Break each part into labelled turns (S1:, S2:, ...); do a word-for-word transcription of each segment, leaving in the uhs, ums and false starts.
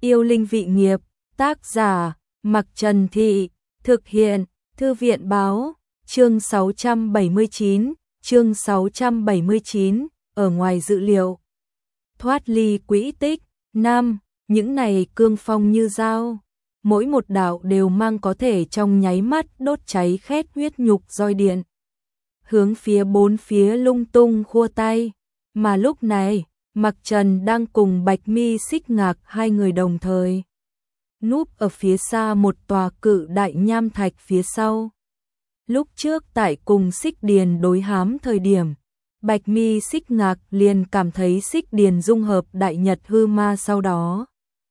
S1: Yêu linh vị nghiệp, tác giả, Mặc Trần Thị, thực hiện, Thư viện báo, chương sáu trăm bảy mươi chín, chương sáu trăm bảy mươi chín, ở ngoài dự liệu. Thoát ly quỹ tích, năm, những này cương phong như dao, mỗi một đạo đều mang có thể trong nháy mắt đốt cháy khét huyết nhục roi điện. Hướng phía bốn phía lung tung khua tay, mà lúc này, Mặc Trần đang cùng Bạch Mi Xích Ngạc hai người đồng thời núp ở phía xa một tòa cự đại nham thạch phía sau. Lúc trước tại cùng Xích Điền đối hám thời điểm, Bạch Mi Xích Ngạc liền cảm thấy Xích Điền dung hợp đại nhật hư ma, sau đó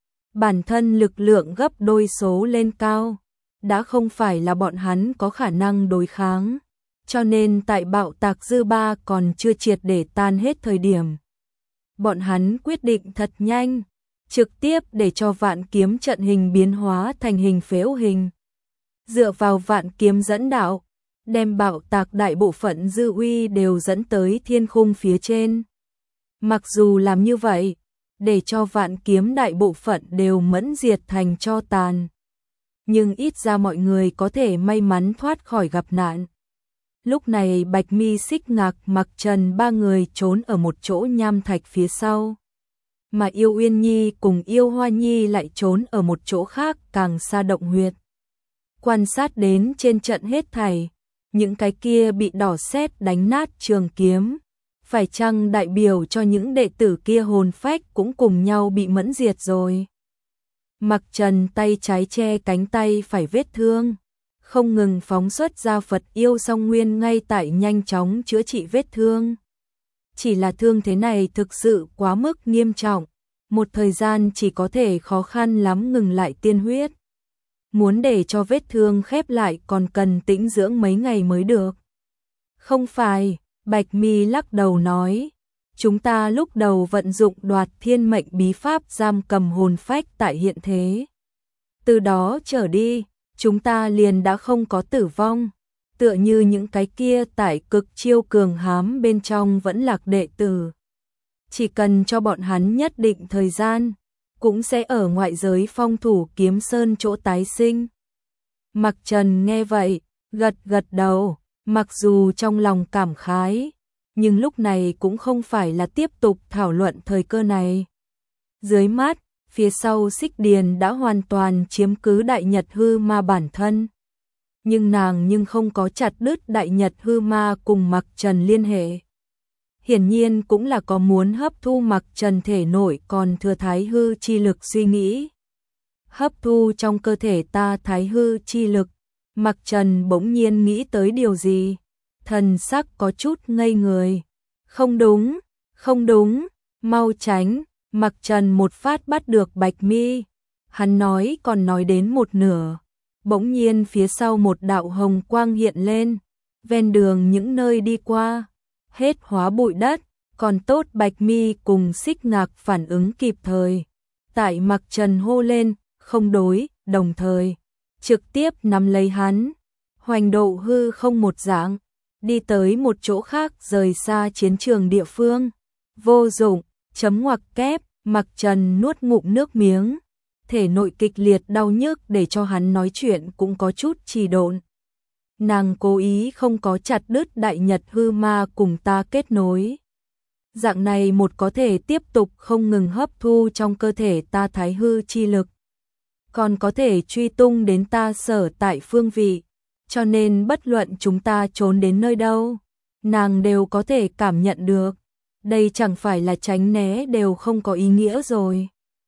S1: bản thân lực lượng gấp đôi số lên cao, đã không phải là bọn hắn có khả năng đối kháng, cho nên tại bạo tạc dư ba còn chưa triệt để tan hết thời điểm, bọn hắn quyết định thật nhanh, trực tiếp để cho vạn kiếm trận hình biến hóa thành hình phễu hình. Dựa vào vạn kiếm dẫn đạo, đem bạo tạc đại bộ phận dư uy đều dẫn tới thiên khung phía trên. Mặc dù làm như vậy, để cho vạn kiếm đại bộ phận đều mẫn diệt thành tro tàn, nhưng ít ra mọi người có thể may mắn thoát khỏi gặp nạn. Lúc này Bạch Mi Xích Ngạc, Mặc Trần ba người trốn ở một chỗ nham thạch phía sau, mà Yêu Uyên Nhi cùng Yêu Hoa Nhi lại trốn ở một chỗ khác càng xa động huyệt. Quan sát đến trên trận hết thảy, những cái kia bị đỏ sét đánh nát trường kiếm, phải chăng đại biểu cho những đệ tử kia hồn phách cũng cùng nhau bị mẫn diệt rồi? Mặc Trần tay trái che cánh tay phải vết thương, không ngừng phóng xuất ra Phật yêu song nguyên ngay tại nhanh chóng chữa trị vết thương. Chỉ là thương thế này thực sự quá mức nghiêm trọng, một thời gian chỉ có thể khó khăn lắm ngừng lại tiên huyết. Muốn để cho vết thương khép lại còn cần tĩnh dưỡng mấy ngày mới được. Không phải, Bạch Mi lắc đầu nói, chúng ta lúc đầu vận dụng đoạt thiên mệnh bí pháp giam cầm hồn phách tại hiện thế. Từ đó trở đi, chúng ta liền đã không có tử vong, tựa như những cái kia tại cực chiêu cường hám bên trong vẫn lạc đệ tử. Chỉ cần cho bọn hắn nhất định thời gian, cũng sẽ ở ngoại giới phong thủ kiếm sơn chỗ tái sinh. Mặc Trần nghe vậy, gật gật đầu, mặc dù trong lòng cảm khái, nhưng lúc này cũng không phải là tiếp tục thảo luận thời cơ này. Dưới mắt, phía sau Xích Điền đã hoàn toàn chiếm cứ đại nhật hư ma bản thân. Nhưng nàng nhưng không có chặt đứt đại nhật hư ma cùng Mặc Trần liên hệ. Hiển nhiên cũng là có muốn hấp thu Mặc Trần thể nội còn thừa thái hư chi lực suy nghĩ. Hấp thu trong cơ thể ta thái hư chi lực, Mặc Trần bỗng nhiên nghĩ tới điều gì, thần sắc có chút ngây người. Không đúng, không đúng, mau tránh. Mặc Trần một phát bắt được Bạch Mi, hắn nói còn nói đến một nửa, bỗng nhiên phía sau một đạo hồng quang hiện lên, ven đường những nơi đi qua, hết hóa bụi đất, còn tốt Bạch Mi cùng Xích Ngạc phản ứng kịp thời. Tại Mặc Trần hô lên, không đối, đồng thời, trực tiếp nắm lấy hắn, hoành độ hư không một dạng, đi tới một chỗ khác rời xa chiến trường địa phương. Vô dụng, chấm ngoặc kép, Mặc Trần nuốt ngụm nước miếng, thể nội kịch liệt đau nhức để cho hắn nói chuyện cũng có chút trì độn. Nàng cố ý không có chặt đứt đại nhật hư ma cùng ta kết nối. Dạng này một có thể tiếp tục không ngừng hấp thu trong cơ thể ta thái hư chi lực, còn có thể truy tung đến ta sở tại phương vị, cho nên bất luận chúng ta trốn đến nơi đâu, nàng đều có thể cảm nhận được. Đây chẳng phải là tránh né đều không có ý nghĩa rồi.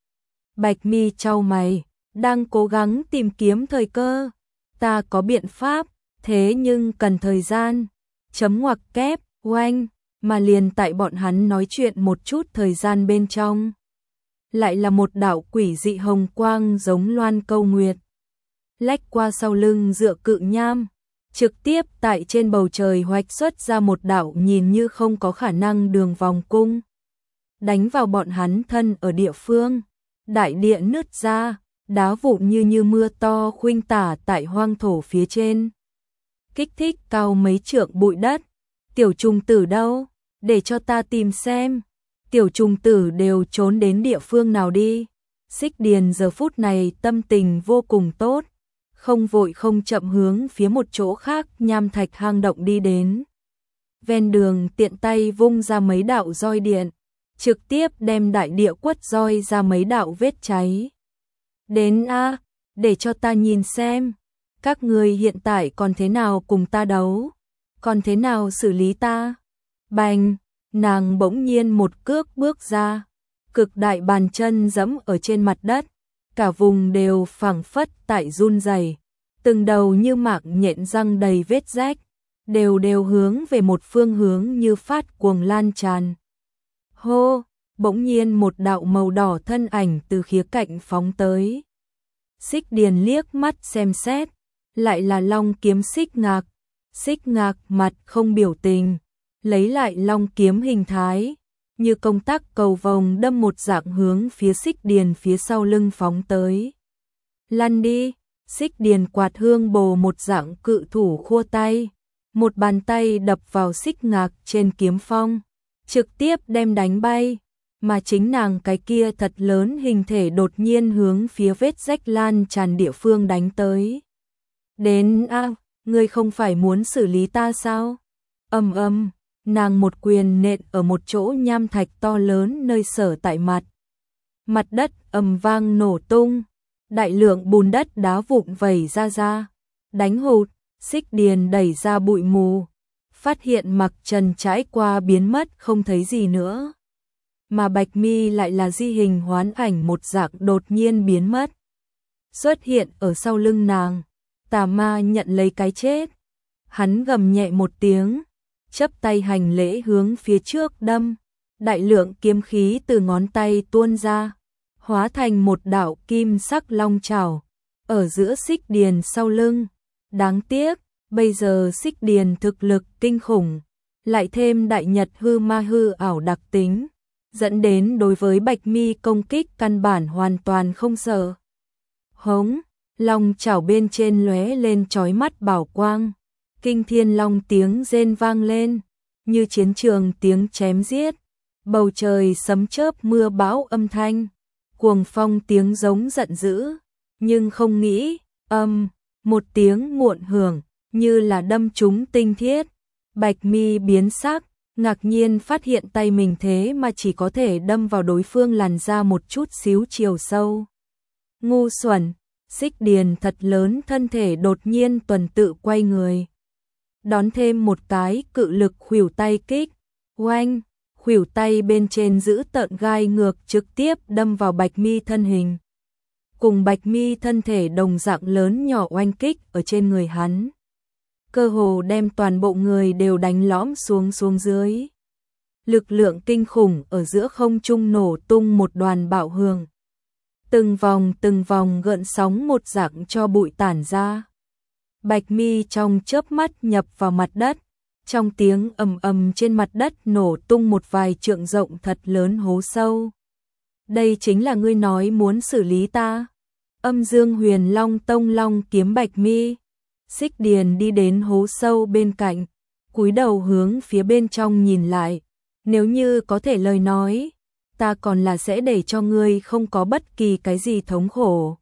S1: Bạch Mi chau mày, đang cố gắng tìm kiếm thời cơ. Ta có biện pháp, thế nhưng cần thời gian. Chấm ngoặc kép, oanh, mà liền tại bọn hắn nói chuyện một chút thời gian bên trong. Lại là một đạo quỷ dị hồng quang giống loan câu nguyệt. Lách qua sau lưng dựa cự nham, trực tiếp tại trên bầu trời hoạch xuất ra một đạo nhìn như không có khả năng đường vòng cung. Đánh vào bọn hắn thân ở địa phương, đại địa nứt ra, đá vụn như như mưa to khuynh tả tại hoang thổ phía trên. Kích thích cao mấy trượng bụi đất. Tiểu trùng tử đâu? Để cho ta tìm xem. Tiểu trùng tử đều trốn đến địa phương nào đi? Xích Điền giờ phút này tâm tình vô cùng tốt, không vội không chậm hướng phía một chỗ khác nham thạch hang động đi đến. Ven đường tiện tay vung ra mấy đạo roi điện, trực tiếp đem đại địa quất roi ra mấy đạo vết cháy. Đến a, để cho ta nhìn xem, các người hiện tại còn thế nào cùng ta đấu, còn thế nào xử lý ta. Bành, nàng bỗng nhiên một cước bước ra, cực đại bàn chân giẫm ở trên mặt đất, cả vùng đều phảng phất tại run rẩy, từng đầu như mạc nhện răng đầy vết rách, đều đều hướng về một phương hướng như phát cuồng lan tràn. Hô, bỗng nhiên một đạo màu đỏ thân ảnh từ khía cạnh phóng tới. Xích Điền liếc mắt xem xét, lại là Long kiếm Xích Ngạc. Xích Ngạc mặt không biểu tình, lấy lại long kiếm hình thái, như công tắc cầu vồng đâm một dạng hướng phía Xích Điền phía sau lưng phóng tới. Lăn đi, Xích Điền quạt hương bồ một dạng cự thủ khua tay, một bàn tay đập vào Xích Ngạc trên kiếm phong, trực tiếp đem đánh bay, mà chính nàng cái kia thật lớn hình thể đột nhiên hướng phía vết rách lan tràn địa phương đánh tới. Đến a, à, ngươi không phải muốn xử lý ta sao? Ầm ầm, nàng một quyền nện ở một chỗ nham thạch to lớn nơi sở tại mặt. Mặt đất ầm vang nổ tung, đại lượng bùn đất đá vụn vẩy ra ra, đánh hụt, Xích Điền đẩy ra bụi mù, phát hiện Mặc Trần trải qua biến mất không thấy gì nữa. Mà Bạch Mi lại là di hình hoán ảnh một dạng đột nhiên biến mất, xuất hiện ở sau lưng nàng. Tà ma nhận lấy cái chết, hắn gầm nhẹ một tiếng, chắp tay hành lễ hướng phía trước đâm, đại lượng kiếm khí từ ngón tay tuôn ra, hóa thành một đạo kim sắc long chảo, ở giữa Xích Điền sau lưng. Đáng tiếc, bây giờ Xích Điền thực lực kinh khủng, lại thêm đại nhật hư ma hư ảo đặc tính, dẫn đến đối với Bạch Mi công kích căn bản hoàn toàn không sợ. Hống, long chảo bên trên lóe lên chói mắt bảo quang, kinh thiên long tiếng rên vang lên, như chiến trường tiếng chém giết, bầu trời sấm chớp mưa bão âm thanh, cuồng phong tiếng giống giận dữ, nhưng không nghĩ, âm, một tiếng muộn hưởng, như là đâm trúng tinh thiết. Bạch Mi biến sắc, ngạc nhiên phát hiện tay mình thế mà chỉ có thể đâm vào đối phương làn da một chút xíu chiều sâu. Ngu xuẩn, Xích Điền thật lớn thân thể đột nhiên tuần tự quay người, đón thêm một cái cự lực khuỷu tay kích, oanh, khuỷu tay bên trên giữ tợn gai ngược trực tiếp đâm vào Bạch Mi thân hình. Cùng Bạch Mi thân thể đồng dạng lớn nhỏ oanh kích ở trên người hắn, cơ hồ đem toàn bộ người đều đánh lõm xuống xuống dưới. Lực lượng kinh khủng ở giữa không trung nổ tung một đoàn bạo hưởng. Từng vòng từng vòng gợn sóng một dạng cho bụi tản ra. Bạch Mi trong chớp mắt nhập vào mặt đất, trong tiếng ầm ầm trên mặt đất nổ tung một vài trượng rộng thật lớn hố sâu. Đây chính là ngươi nói muốn xử lý ta? Âm Dương Huyền Long Tông Long kiếm Bạch Mi. Xích Điền đi đến hố sâu bên cạnh, cúi đầu hướng phía bên trong nhìn lại. Nếu như có thể lời nói, ta còn là sẽ để cho ngươi không có bất kỳ cái gì thống khổ.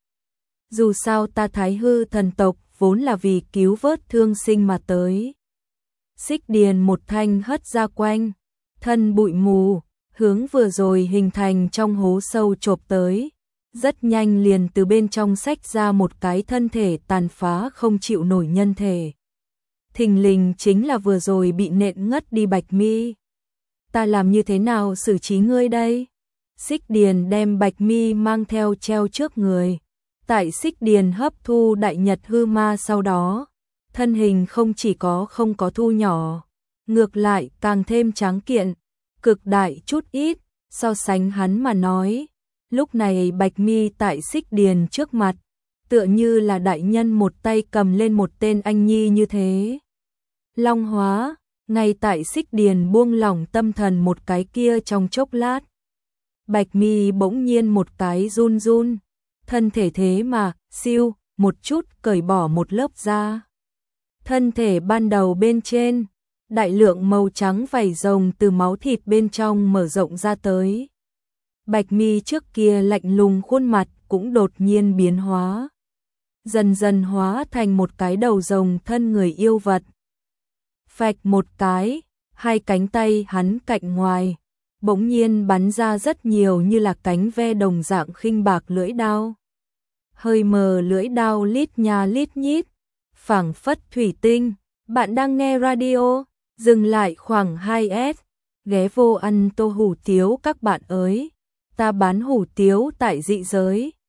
S1: Dù sao ta Thái Hư thần tộc vốn là vì cứu vớt thương sinh mà tới. Xích Điền một thanh hất ra quanh, thân bụi mù, hướng vừa rồi hình thành trong hố sâu chộp tới. Rất nhanh liền từ bên trong xách ra một cái thân thể tàn phá không chịu nổi nhân thể. Thình lình chính là vừa rồi bị nện ngất đi Bạch Mi. Ta làm như thế nào xử trí ngươi đây? Xích Điền đem Bạch Mi mang theo treo trước người. Tại Xích Điền hấp thu đại nhật hư ma sau đó, thân hình không chỉ có không có thu nhỏ, ngược lại càng thêm tráng kiện, cực đại chút ít, so sánh hắn mà nói. Lúc này Bạch Mi tại Xích Điền trước mặt, tựa như là đại nhân một tay cầm lên một tên anh nhi như thế. Long hóa, ngay tại Xích Điền buông lỏng tâm thần một cái kia trong chốc lát. Bạch Mi bỗng nhiên một cái run run, thân thể thế mà, siêu, một chút cởi bỏ một lớp da. Thân thể ban đầu bên trên, đại lượng màu trắng vảy rồng từ máu thịt bên trong mở rộng ra tới. Bạch Mi trước kia lạnh lùng khuôn mặt cũng đột nhiên biến hóa. Dần dần hóa thành một cái đầu rồng thân người yêu vật. Phạch một cái, hai cánh tay hắn cạnh ngoài, bỗng nhiên bắn ra rất nhiều như là cánh ve đồng dạng khinh bạc lưỡi đao. Hơi mờ lưỡi đao lít nha lít nhít, phảng phất thủy tinh. Bạn đang nghe radio, dừng lại khoảng hai S, ghé vô ăn tô hủ tiếu các bạn ơi. Ta bán hủ tiếu tại dị giới.